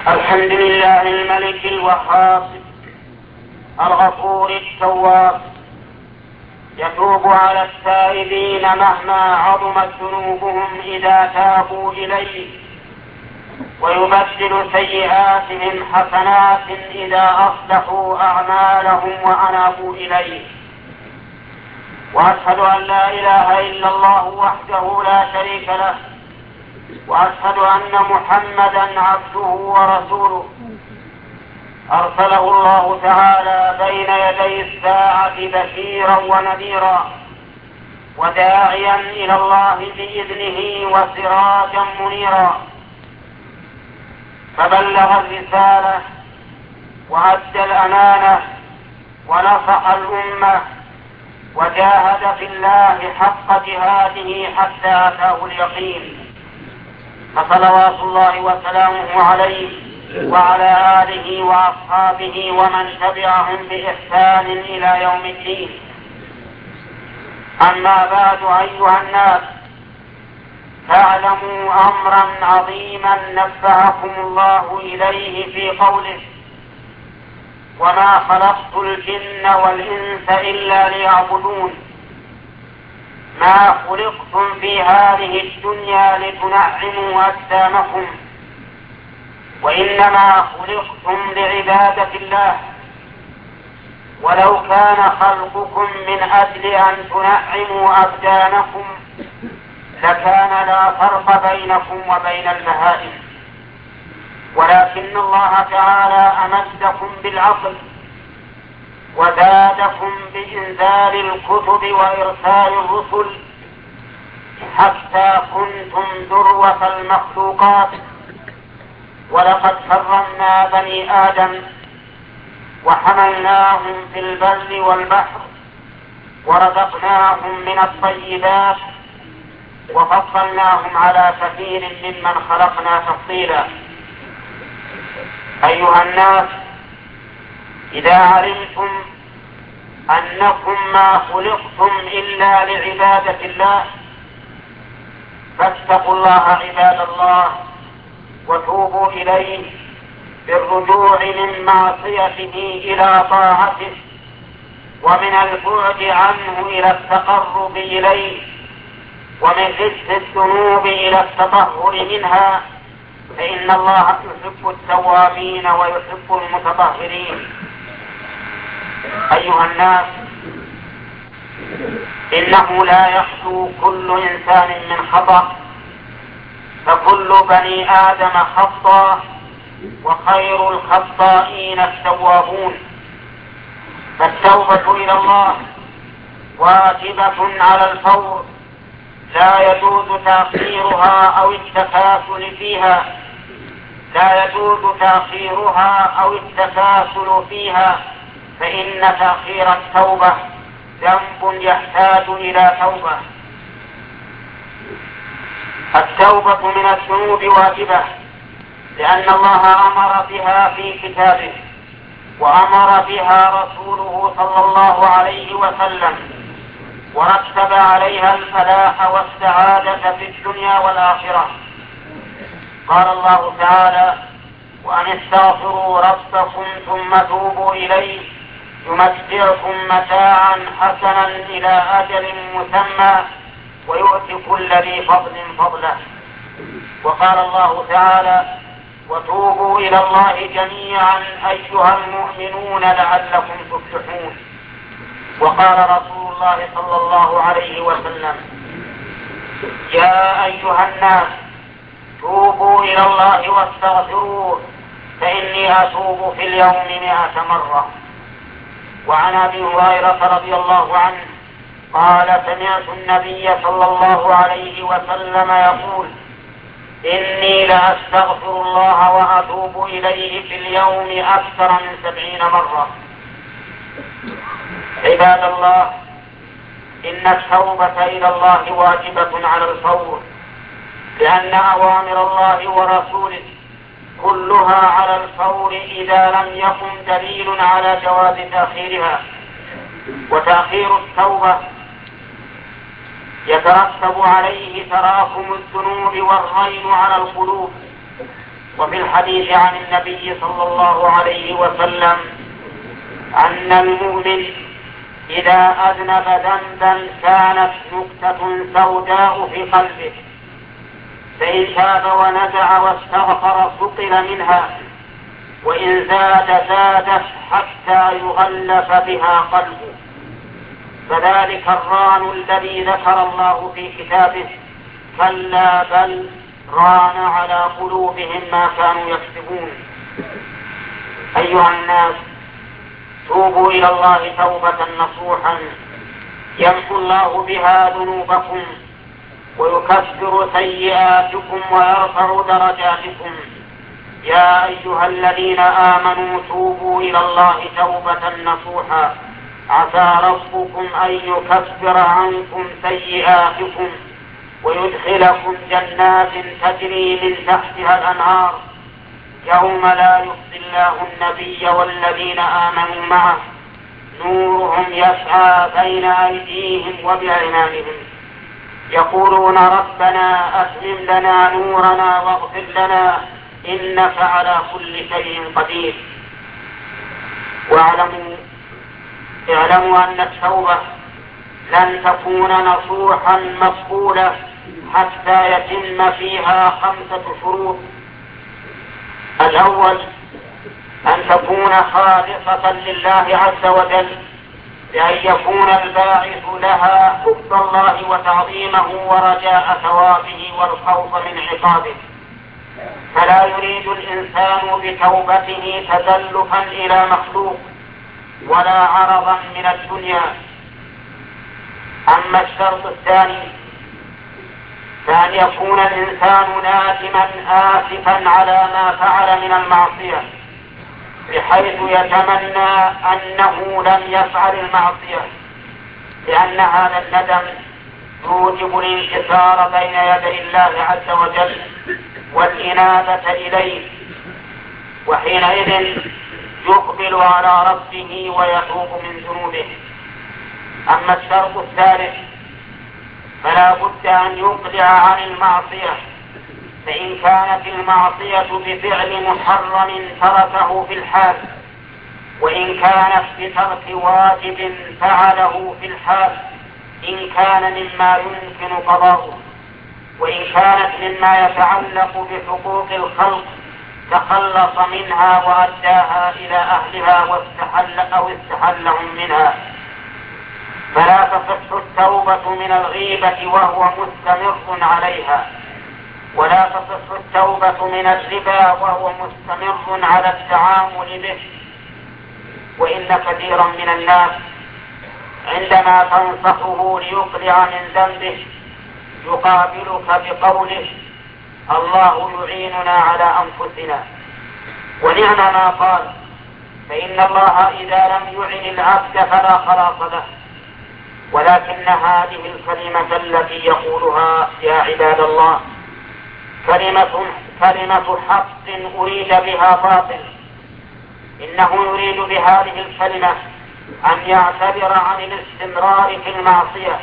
الحمد لله الملك الوهاب الغفور التواب، يتوب على التائبين مهما عظمت ذنوبهم إذا تابوا إليه، ويبدل سيئاتهم حسنات إذا أصلحوا أعمالهم وأنابوا إليه. وأشهد أن لا إله إلا الله وحده لا شريك له، وأشهد أن محمدا عبده ورسوله، أرسله الله تعالى بين يدي الساعة بشيرا ونذيرا وداعيا إلى الله بإذنه وسراجا منيرا، فبلغ الرسالة وأدى الأمانة ونصح الأمة وجاهد في الله حق جهاده حتى أتاه اليقين، فصلوات الله وسلامه عليه وعلى آله وأصحابه ومن تبعهم بإحسان إلى يوم الدين. أما بعد، أيها الناس، فاعلموا أمرا عظيما نبهكم الله إليه في قوله: وما خلقت الجن والإنس إلا ليعبدون. ما خلقتم في هذه الدنيا لتنعموا أجسامكم، وإنما خلقتم لعبادة الله. ولو كان خلقكم من أجل أن تنعموا أبدانكم لكان لا فرق بينكم وبين البهائم، ولكن الله تعالى أمدكم بالعقل وزادكم بإنزال الكتب وإرسال الرسل حتى كنتم ذروة المخلوقات. ولقد كرمنا بني آدم وحملناهم في البر والبحر ورزقناهم من الطيبات وفضلناهم على كثير ممن خلقنا تفضيلا. أيها الناس، إذا علمتم أنكم ما خلقتم إلا لعبادة الله فاتقوا الله عباد الله، وتوبوا إليه بالرجوع من معصيته إلى طاعته، ومن البعد عنه إلى التقرب إليه، ومن رجس الذنوب إلى التطهر منها، فإن الله يحب التوابين ويحب المتطهرين. أيها الناس، إنه لا يخلو كل إنسان من خطأ، فكل بني آدم خطاء، وخير الخطائين التوابون. فالتوبة إلى الله واجبة على الفور، لا يجوز تأخيرها أو التكاسل فيها، لا يجوز تأخيرها أو التكاسل فيها، فإن تأخير التوبة ذنب يحتاج إلى توبة. التوبة من الذنوب واجبة، لأن الله أمر بها في كتابه، وأمر بها رسوله صلى الله عليه وسلم، ورتب عليها الفلاح والسعادة في الدنيا والآخرة. قال الله تعالى: وأن استغفروا ربكم ثم توبوا إليه يمتعكم متاعا حسنا إلى أجل مسمى ويؤتي كل ذي فضل فضله. وقال الله تعالى: وتوبوا إلى الله جميعا أيها المؤمنون لعلكم تفلحون. وقال رسول الله صلى الله عليه وسلم: يا أيها الناس، توبوا إلى الله واستغفروه فإني أتوب في اليوم 100 مرة. وعن أبي هريرة رضي الله عنه قال: سمعت النبي صلى الله عليه وسلم يقول: إني لأستغفر الله وأتوب إليه في اليوم أكثر من 70 مرة. عباد الله، إن التوبة إلى الله واجبة على الفور، لأن أوامر الله ورسوله كلها على الفور إذا لم يكن دليل على جواز تأخيرها. وتأخير التوبة يترتب عليه تراكم الذنوب والرين على القلوب، وفي الحديث عن النبي صلى الله عليه وسلم أن المؤمن إذا أذنب ذنبا كانت نكتة سوداء في قلبه، فإن تاب ونزع واستغفر سقل منها، وإن زادت حتى يغلف بها قلبه. فذلك الران الذي ذكر الله في كتابه: كلا بل ران على قلوبهم ما كانوا يكسبون. أيها الناس، توبوا إلى الله توبة نصوحا يمحو الله بها ذنوبكم ويكفر سيئاتكم ويرفع درجاتكم. يا أيها الذين آمنوا توبوا إلى الله توبة نصوحا عسى ربكم أن يكفر عنكم سيئاتكم ويدخلكم جنات تجري من تحتها الأنهار يوم لا يخزي الله النبي والذين آمنوا معه نورهم يسعى بين أيديهم وبأيمانهم يقولون ربنا أتمم لنا نورنا واغفر لنا إنك على كل شيء قدير. اعلموا أن التوبة لن تكون نصوحا مقبولة حتى يتم فيها 5 شروط. الأول أن تكون خالصة لله عز وجل، بأن يكون الباعث لها حب الله وتعظيمه ورجاء ثوابه والخوف من عقابه، فلا يريد الإنسان بتوبته تزلفا إلى مخلوق ولا عرضا من الدنيا. أما الشرط الثاني فأن يكون الإنسان نادما آسفا على ما فعل من المعصية، بحيث يتمنى أنه لم يفعل المعصية، لأن هذا الندم يوجب الانكسار بين يدي الله عز وجل والإنابة إليه، وحينئذ يقبل على ربه ويتوب من ذنوبه. أما الشرط الثالث فلا بد أن يقلع عن المعصية، فإن كانت المعصية بفعل محرم تركه في الحال، وإن كانت بترك واجب فعله في الحال إن كان مما يمكن قضاؤه، وإن كانت مما يتعلق بحقوق الخلق تخلص منها وأداها إلى أهلها واستحلهم منها. فلا تصح التوبة من الغيبة وهو مستمر عليها، ولا تصح التوبة من الربا وهو مستمر على التعامل به. وإن كثيرا من الناس عندما تنصحه ليقلع من ذنبه يقابلك بقوله: الله يعيننا على أنفسنا. ونعم ما قال، فإن الله إذا لم يعن العبد فلا خلاص له. ولكن هذه الكلمة التي يقولها يا عباد الله كلمة حق أريد بها باطل. إنه يريد بهذه الكلمة أن يعتبر عن الاستمرار في المعصية،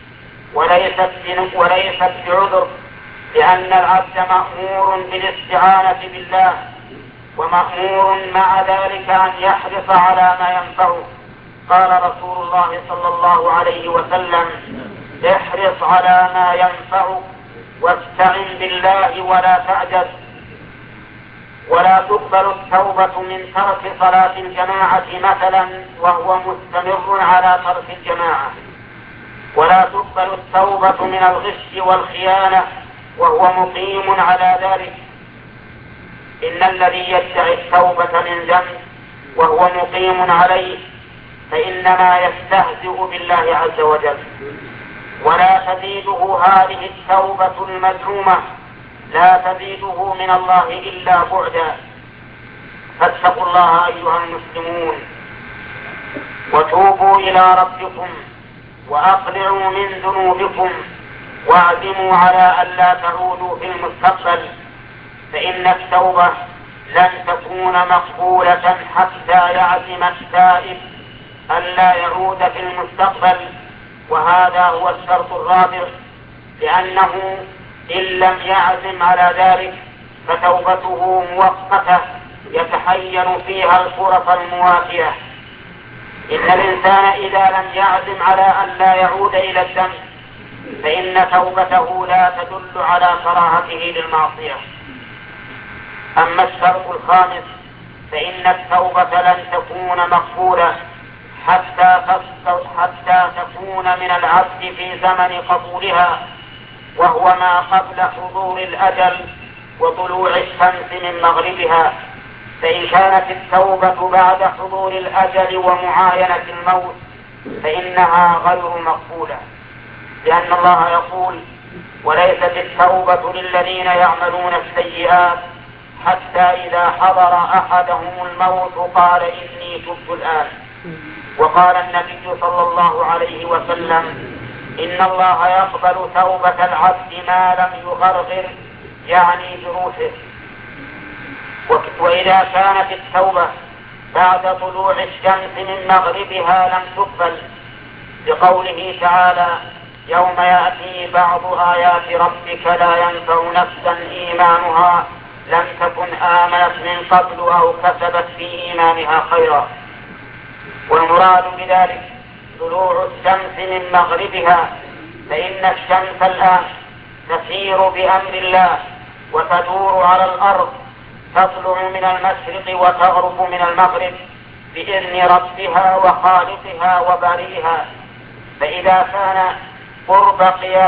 وليست بعذر، لأن العبد مأمور بالاستعانة بالله، ومأمور مع ذلك أن يحرص على ما ينفعه. قال رسول الله صلى الله عليه وسلم: احرص على ما ينفعك واستعن بالله ولا تعجز. ولا تقبل التوبة من ترك صلاة الجماعة مثلا وهو مستمر على ترك الجماعة، ولا تقبل التوبة من الغش والخيانة وهو مقيم على ذلك. إن الذي يدعي التوبة من ذنب وهو مقيم عليه فإنما يستهزئ بالله عز وجل، ولا تزيده هذه التوبة المزعومة، لا تزيده من الله إلا بعدا. فاتقوا الله أيها المسلمون وتوبوا إلى ربكم وأقلعوا من ذنوبكم واعزموا على ألا تعودوا في المستقبل، فإن التوبة لن تكون مقبولة حتى يعزم التائب ألا يعود في المستقبل. وهذا هو الشرط الرابع، لأنه إن لم يعزم على ذلك فتوبته مؤقتة يتحين فيها الفرص الموافية. إن الإنسان إذا لم يعزم على أن لا يعود إلى الذنب فإن توبته لا تدل على كراهته للمعصية. أما الشرط الخامس فإن التوبة لن تكون مقبولة حتى تكون من العبد في زمن قبولها، وهو ما قبل حضور الأجل وطلوع الشمس من مغربها. فإن كانت التوبة بعد حضور الأجل ومعاينة الموت فإنها غير مقبولة، لأن الله يقول: وليست التوبة للذين يعملون السيئات حتى إذا حضر أحدهم الموت قال إني تبت الآن. وقال النبي صلى الله عليه وسلم: إن الله يقبل توبة العبد ما لم يغرغر، يعني بروحه. وإذا كانت التوبة بعد طلوع الشمس من مغربها لم تقبل، لقوله تعالى: يوم يأتي بعض آيات ربك لا ينفع نفسا إيمانها لم تكن آمنت من قبل أو كسبت في إيمانها خيرا. والمراد بذلك طلوع الشمس من مغربها، فإن الشمس الآن تسير بأمر الله وتدور على الأرض، تطلع من المشرق وتغرب من المغرب بإذن ربها وخالقها وبارئها. فإذا كان قرب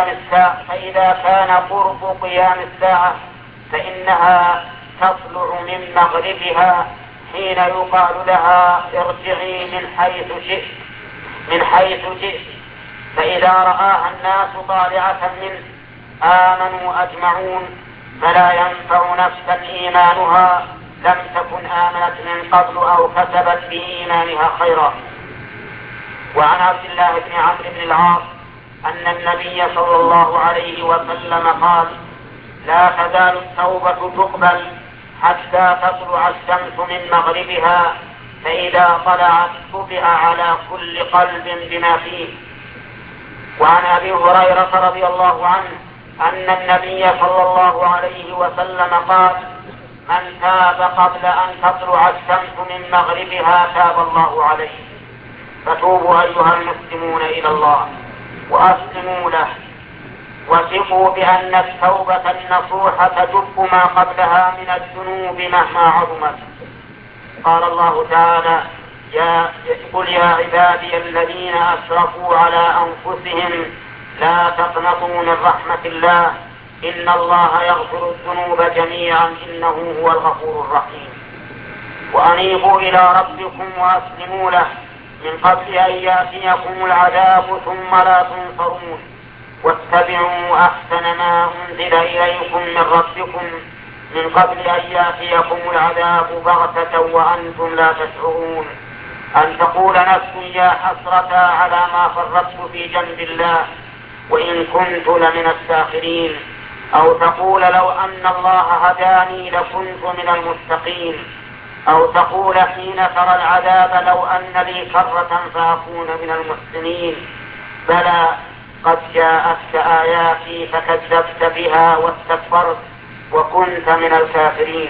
قيام الساعة فإنها تطلع من مغربها حين يقال لها: ارجعي من حيث شئت. فإذا رآها الناس طالعة منه آمنوا أجمعون، فلا ينفع نفسا إيمانها لم تكن آمنت من قبل أو كسبت في إيمانها خيرا. وعن عبد الله بن عمرو بن العاص أن النبي صلى الله عليه وسلم قال: لا تزال التوبة تقبل حتى تطلع الشمس من مغربها، فإذا طلعت طبع على كل قلب بما فيه. وعن أبي هريرة رضي الله عنه أن النبي صلى الله عليه وسلم قال: من تاب قبل أن تطلع الشمس من مغربها تاب الله عليه. فتوبوا أيها المسلمون إلى الله وأسلموا له، وثقوا بأن التوبة النصوح تجب ما قبلها من الذنوب مهما عظمت. قال الله تعالى: قل يا عبادي الذين أسرفوا على أنفسهم لا تقنطوا من رحمة الله إن الله يغفر الذنوب جميعا إنه هو الغفور الرحيم. وأنيبوا إلى ربكم وأسلموا له من قبل أن يأتيكم العذاب ثم لا تنصرون، واتبعوا أحسن ما أنزل إليكم من ربكم من قبل أن يأتيكم العذاب بغتة وأنتم لا تشعرون، أن تقول نفس يا حسرة على ما فرطت في جنب الله وإن كنت لمن الساخرين، أو تقول لو أن الله هداني لكنت من المتقين، أو تقول حين ترى العذاب لو أن لي كرة فأكون من المحسنين. بلى قد جاءتك آياتي فكذبت بها واستكبرت وكنت من الكافرين.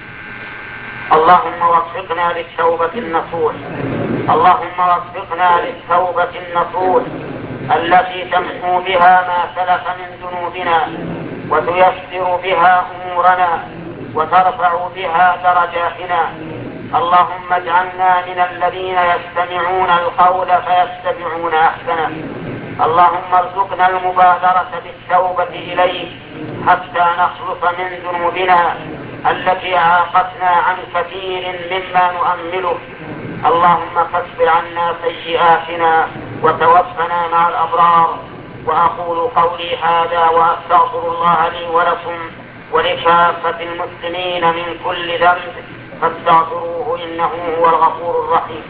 اللهم وفقنا للتوبة النصوح، اللهم وفقنا للتوبة النصوح التي تمحو بها ما سلف من ذنوبنا وتيسر بها أمورنا وترفع بها درجاتنا. اللهم اجعلنا من الذين يستمعون القول فيتبعون أحسنه. اللهم ارزقنا المبادرة بالتوبة إليك حتى نخلص من ذنوبنا التي عاقتنا عن كثير مما نؤمله. اللهم كفر عنا سيئاتنا وتوفنا مع الأبرار. وأقول قولي هذا وأستغفر الله لي ولكم ولكافة المسلمين من كل ذنب فاستغفروه إنه هو الغفور الرحيم.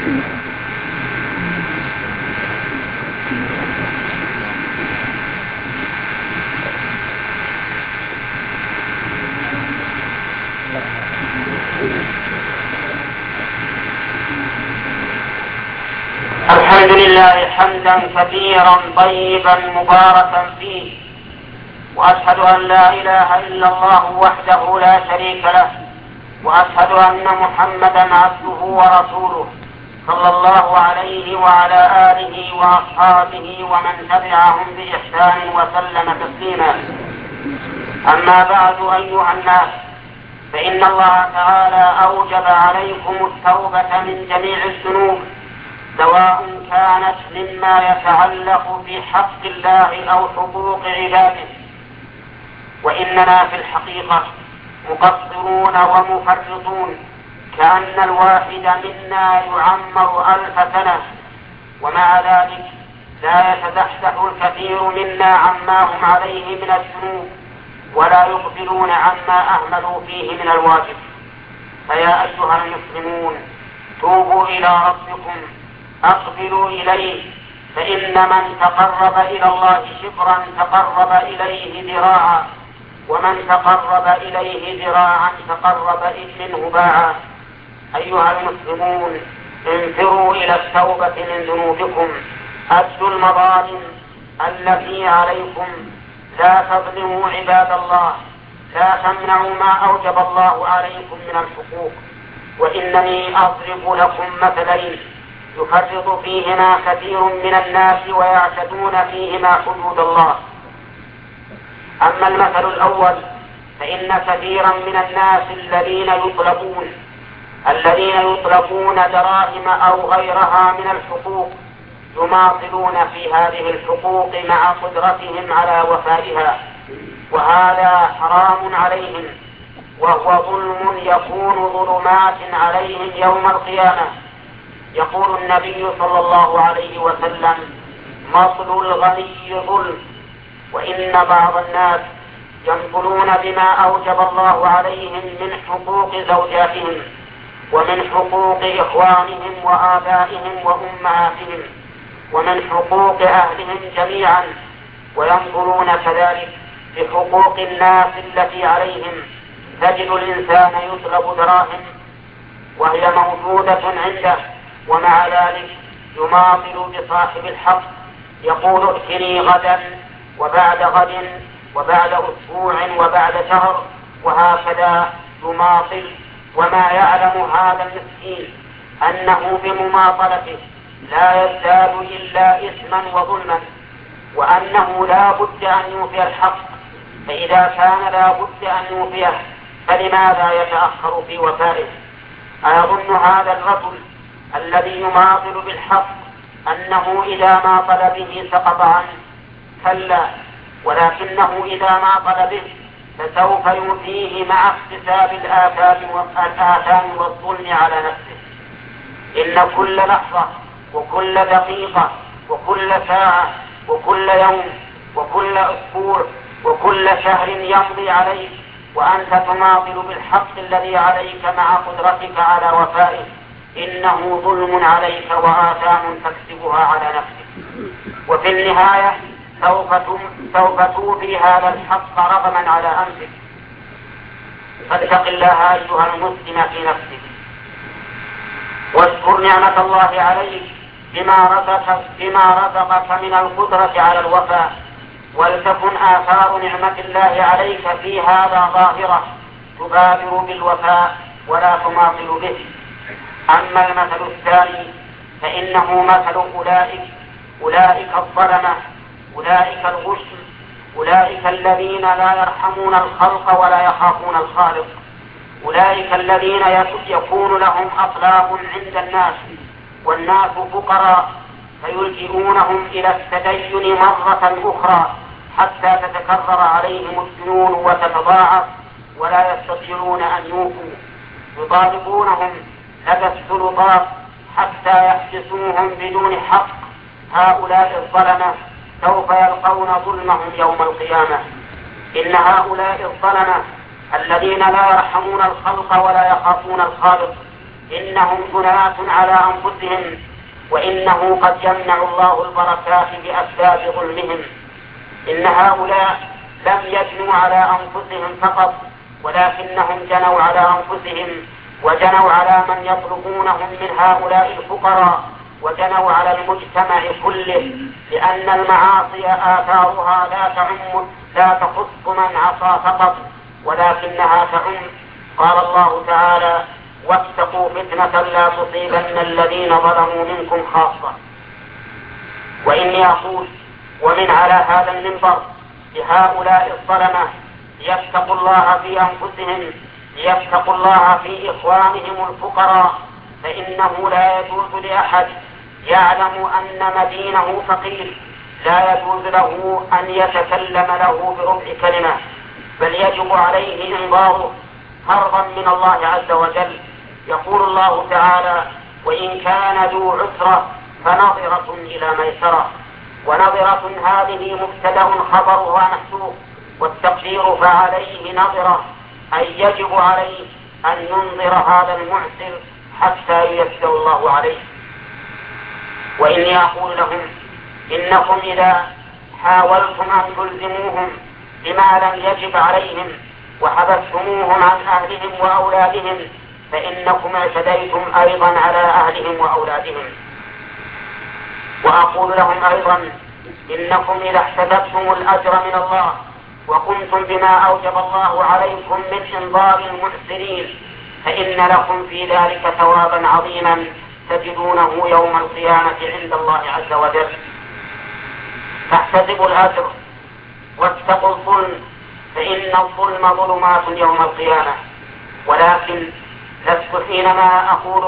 الحمد لله حمدا كثيرا طيبا مباركا فيه، وأشهد أن لا إله إلا الله وحده لا شريك له، وأشهد أن محمدا عبده ورسوله صلى الله عليه وعلى آله وأصحابه ومن تبعهم بإحسان وسلم تسليما. أما بعد أيها الناس، فإن الله تعالى أوجب عليكم التوبة من جميع الذنوب، سواء كانت مما يتعلق في حق الله أو حقوق عباده. وإننا في الحقيقة مقصرون ومفرطون، كأن الواحد منا يعمر 1000 سنة، ومع ذلك لا يتزحزح الكثير منا عما هم عليه من الذنوب، ولا يغفلون عما أهملوا فيه من الواجب. فيا أيها المسلمون، توبوا إلى ربكم، أقبلوا إليه، فإن من تقرب إلى الله شبرا تقرب إليه ذراعا، ومن تقرب إليه ذراعا تقرب منه باعا. أيها المسلمون، انفروا إلى التوبة من ذنوبكم، أدوا المظالم التي عليكم، لا تظلموا عباد الله، لا تمنعوا ما أوجب الله عليكم من الحقوق. وإنني أضرب لكم مثلين يفرط فيهما كثير من الناس ويعتدون فيهما حدود الله. أما المثل الأول، فإن كثيرا من الناس الذين يطلبون دراهم أو غيرها من الحقوق يماطلون في هذه الحقوق مع قدرتهم على وفائها، وهذا حرام عليهم، وهو ظلم يكون ظلمات عليهم يوم القيامة. يقول النبي صلى الله عليه وسلم: مطل الغني ظلم. وإن بعض الناس ينقلون بما أوجب الله عليهم من حقوق زوجاتهم، ومن حقوق إخوانهم وآبائهم وأمهاتهم، ومن حقوق أهلهم جميعا، وينظرون كذلك بحقوق الناس التي عليهم. تجد الإنسان يطلب دراهم وهي موجودة عنده، ومع ذلك يماطل بصاحب الحق، يقول: ائتني غدا وبعد غد وبعد أسبوع وبعد شهر، وهكذا يماطل. وما يعلم هذا المسكين أنه بمماطلته لا يزداد إلا إثما وظلما، وأنه لا بد أن يوفي الحق. فإذا كان لا بد أن يوفيه، فلماذا يتأخر في وفائه؟ أيظن هذا الرجل الذي يماطل بالحق أنه إذا ماطل به سقط عنه؟ كلا، ولكنه إذا ماطل به فسوف يؤتيه مع اكتساب الآثام والظلم على نفسه. إن كل لحظة وكل دقيقة وكل ساعة وكل يوم وكل أسبوع وكل شهر يمضي عليك وأنت تماطل بالحق الذي عليك مع قدرتك على وفائه، إنه ظلم عليك وآثام تكسبها على نفسك. وفي النهاية سوف توفي هذا الحق رغما على أنفك. فاتق الله أيها المسلم في نفسك، واشكر نعمة الله عليك بما رزقك من القدرة على الوفاء، ولتكن آثار نعمة الله عليك في هذا ظاهرة، تبادر بالوفاء ولا تماطل به. أما المثل الثاني فإنه مثل أولئك الظلمة، أولئك الغشم، أولئك الذين لا يرحمون الخلق ولا يخافون الخالق، أولئك الذين يكون لهم أطلاق عند الناس والناس فقراء، فيلجئونهم إلى التدين مرة أخرى حتى تتكرر عليهم الديون وتتضاعف ولا يستطيعون أن يوفوا، يطالبونهم لدى السلطات حتى يحبسوهم بدون حق. هؤلاء الظلمة سوف يلقون ظلمهم يوم القيامة. إن هؤلاء الظلمة الذين لا يرحمون الخلق ولا يخافون الخالق إنهم جناة على أنفسهم، وإنه قد يمنع الله البركات بأسباب ظلمهم. إن هؤلاء لم يجنوا على أنفسهم فقط، ولكنهم جنوا على أنفسهم، وجنوا على من يطلبونهم من هؤلاء الفقراء، وجنوا على المجتمع كله، لأن المعاصي آثارها لا تخص من عصى فقط، ولكنها تعم. قال الله تعالى: واتقوا فتنة لا تصيبن الذين ظلموا منكم خاصة. وإني أقول ومن على هذا المنبر لهؤلاء الظلمة ليتقوا الله في أنفسهم، ليتقوا الله في إخوانهم الفقراء، فإنه لا يجوز لأحد يعلم أن مدينه فقير لا يجوز له أن يتكلم له بربع كلمة، بل يجب عليه إنظاره فرضا من الله عز وجل. يقول الله تعالى: وإن كان ذو عسرة فنظرة إلى ميسرة. ونظرة هذه مبتدأ خبرها محذوف، والتقدير فعليه نظرة، أي يجب عليه أن ينظر هذا المعسر حتى ييسر الله عليه. وإني أقول لهم: إنكم إذا حاولتم أن تلزموهم بما لم يجب عليهم وحبستموهم عن أهلهم وأولادهم، فإنكم اعتديتم أيضا على أهلهم وأولادهم. وأقول لهم أيضا: إنكم إذا احتسبتم الأجر من الله وقمتم بما أوجب الله عليكم من إنظار المعسرين، فإن لكم في ذلك ثوابا عظيما تجدونه يوم القيامة عند الله عز وجل. فاحتسبوا الأجر واتقوا الظلم، فإن الظلم ظلمات يوم القيامة. ولكن لست حينما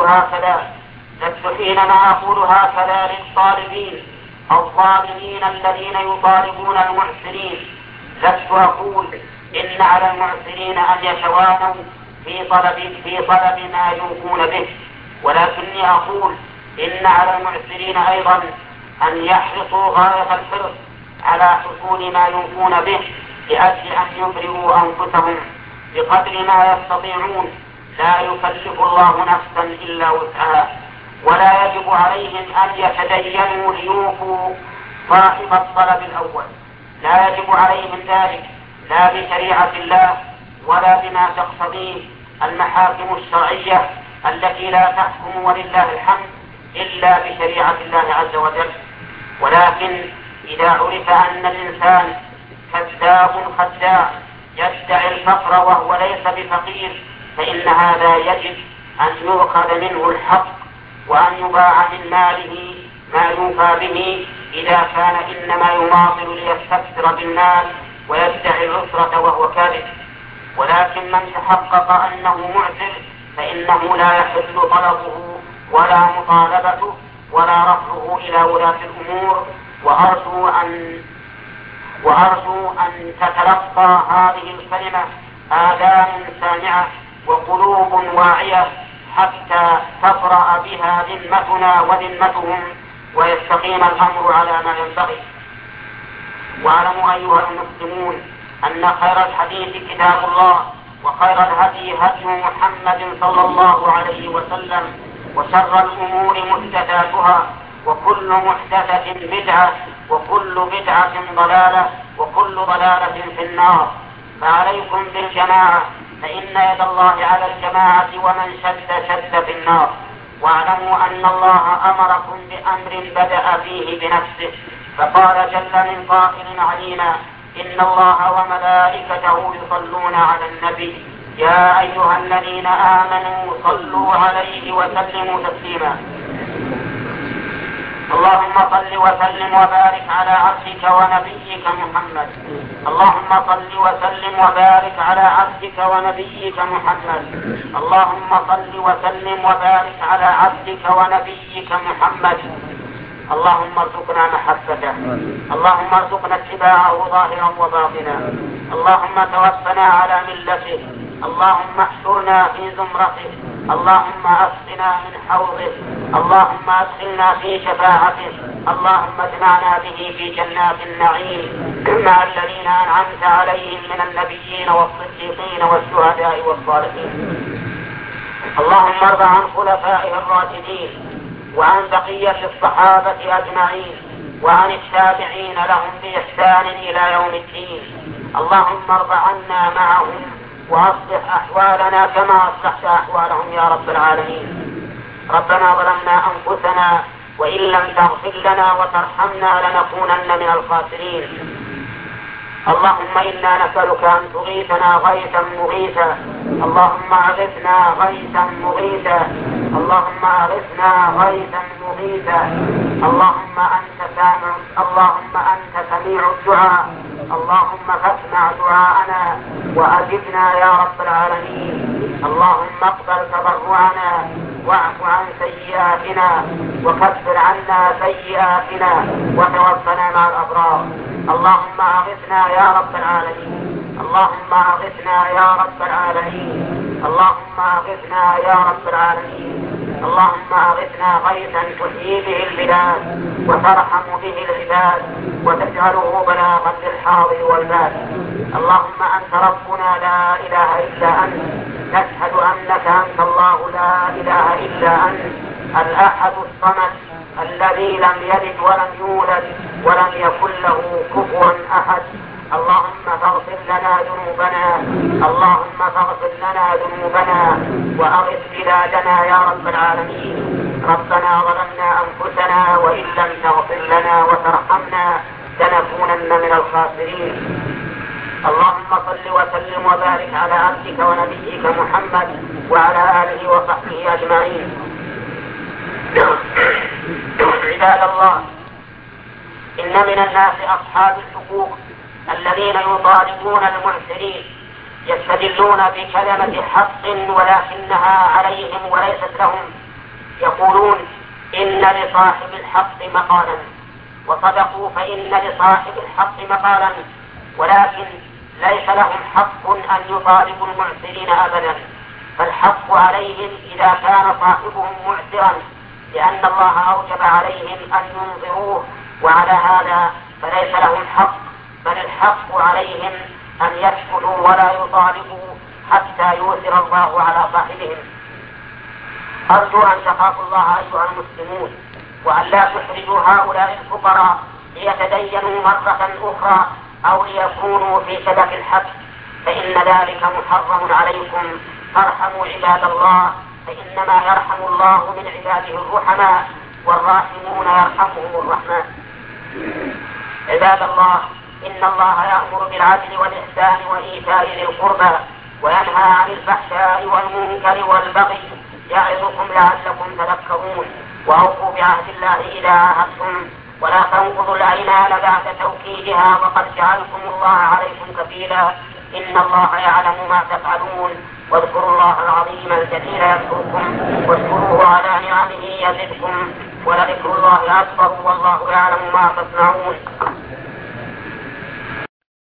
أقول هكذا للطالبين الظالمين الذين يطالبون المعسرين، لست أقول إن على المعسرين أن يتوانوا في طلب ما يوفون به، ولكني أقول إن على المعسرين أيضا أن يحرصوا غاية الحرص على حصول ما يوفون به، لأجل أن يبرئوا أنفسهم بقدر ما يستطيعون. لا يكلف الله نفسا إلا وسعها، ولا يجب عليهم أن يتدينوا ليوفوا صاحب الطلب الأول، لا يجب عليهم ذلك لا بشريعة الله ولا بما تقتضيه المحاكم الشرعية التي لا تحكم ولله الحمد إلا بشريعة الله عز وجل. ولكن إذا عرف أن الإنسان كذاب خداع يدعي الفقر وهو ليس بفقير، فإن هذا يجب أن يؤخذ منه الحق وأن يباع من ماله ما يوفى به، إذا كان إنما يماطل ليستكثر بالمال ويدعي العسرة وهو كاذب. ولكن من تحقق أنه معسر فإنه لا يحل طلبه ولا مطالبته ولا رفعه إلى ولاة الأمور. وأرجو أن تتلقى هذه الكلمة آذان سامعة وقلوب واعية حتى تفرأ بها ذمتنا وذمتهم ويستقيم الأمر على ما ينبغي. واعلموا أيها المسلمون أن خير الحديث كتاب الله، وخير الهدي هدي محمد صلى الله عليه وسلم، وشر الأمور محدثاتها، وكل محدثة بدعة، وكل بدعة ضلالة، وكل ضلالة في النار. فعليكم بالجماعة، فإن يد الله على الجماعة، ومن شد في النار. واعلموا أن الله أمركم بأمر بدأ فيه بنفسه، فقال جل من قائل علينا: إن الله وملائكته يصلون على النبي يا أيها الذين آمنوا صلوا عليه وسلموا تسليما. اللهم صل وسلم وبارك على عبدك ونبيك محمد. اللهم صل وسلم وبارك على عبدك ونبيك محمد. اللهم صل وسلم وبارك على عبدك ونبيك محمد. اللهم ارزقنا محبته، اللهم ارزقنا اتباعه ظاهرا وباطنا، اللهم توفنا على ملته، اللهم احشرنا في زمرته، اللهم اسقنا من حوضه، اللهم ادخلنا في شفاعته، اللهم اجمعنا به في جنات النعيم مع الذين انعمت عليهم من النبيين والصديقين والشهداء والصالحين. اللهم ارض عن خلفائه الراشدين وعن بقية الصحابة أجمعين وعن التابعين لهم بإحسان إلى يوم الدين. اللهم ارض عنا معهم وأصلح أحوالنا كما أصلحت أحوالهم يا رب العالمين. ربنا ظلمنا أنفسنا وإن لم تغفر لنا وترحمنا لنكونن من الخاسرين. اللهم إنا نسألك أن تغيثنا غيثا مغيثا. اللهم أغثنا غيثا مغيثا. اللهم أغثنا غيثا مغيثا. اللهم أنت سميع الدعاء. اللهم فاسمع دعاءنا وأجبنا يا رب العالمين. اللهم اقبل تضرعنا واعف عن سيئاتنا وكفر عنا سيئاتنا وتوفنا مع الأبرار. اللهم أغثنا يا رب العالمين. اللهم أغثنا يا رب العالمين. اللهم أغثنا يا رب العالمين. اللهم أغثنا غيثا تحيي به البلاد وترحم به العباد وتجعله بلاغا للحاضر والباد. اللهم أنت ربنا لا إله إلا أنت. نشهد أنك أنت الله لا إله إلا أنت الأحد الصمد الذي لم يلد ولم يولد ولم يكن له كفوا أحد. اللهم فاغفر لنا ذنوبنا. اللهم فاغفر لنا ذنوبنا وأغث بلادنا يا رب العالمين. ربنا ظلمنا أنفسنا وإن لم تغفر لنا وترحمنا لنكونن من الخاسرين. اللهم صل وسلم وبارك على عبدك ونبيك محمد وعلى آله وصحبه أجمعين. عباد الله، إن من الناس أصحاب الحقوق الذين يطالبون المعسرين يستدلون بكلمة حق ولكنها عليهم وليست لهم. يقولون إن لصاحب الحق مقالا، وصدقوا فإن لصاحب الحق مقالا، ولكن ليس لهم حق أن يطالبوا المعسرين أبدا، فالحق عليهم إذا كان صاحبهم معسرا لأن الله أوجب عليهم أن ينظروه، وعلى هذا فليس لهم حق، بل الحق عليهم أن يسكتوا ولا يطالبوا حتى يؤثر الله على صاحبهم. أرجو أن تخافوا الله أيها المسلمون، وأن لا تحرجوا هؤلاء الفقراء ليتدينوا مرة أخرى أو ليكونوا في شبك الحق، فإن ذلك محرم عليكم. فارحموا عباد الله، فإنما يرحم الله من عباده الرحماء، والراحمون يرحمهم الرحمن. عباد الله، إن الله يأمر بالعدل والإحسان وإيتاء ذي القربى وينهى عن الفحشاء والمنكر والبغي يعظكم لعلكم تذكرون. وأوفوا بعهد الله إذا عاهدتم، ولا تنقضوا الأيمان بعد توكيدها، وقد جعلكم الله عليكم كفيلا. إن الله يعلم ما تفعلون. واذكروا الله العظيم الجليل يذكركم، واشكروه على نعمه يزدكم، ولذكر الله أكبر والله يعلم ما تصنعون.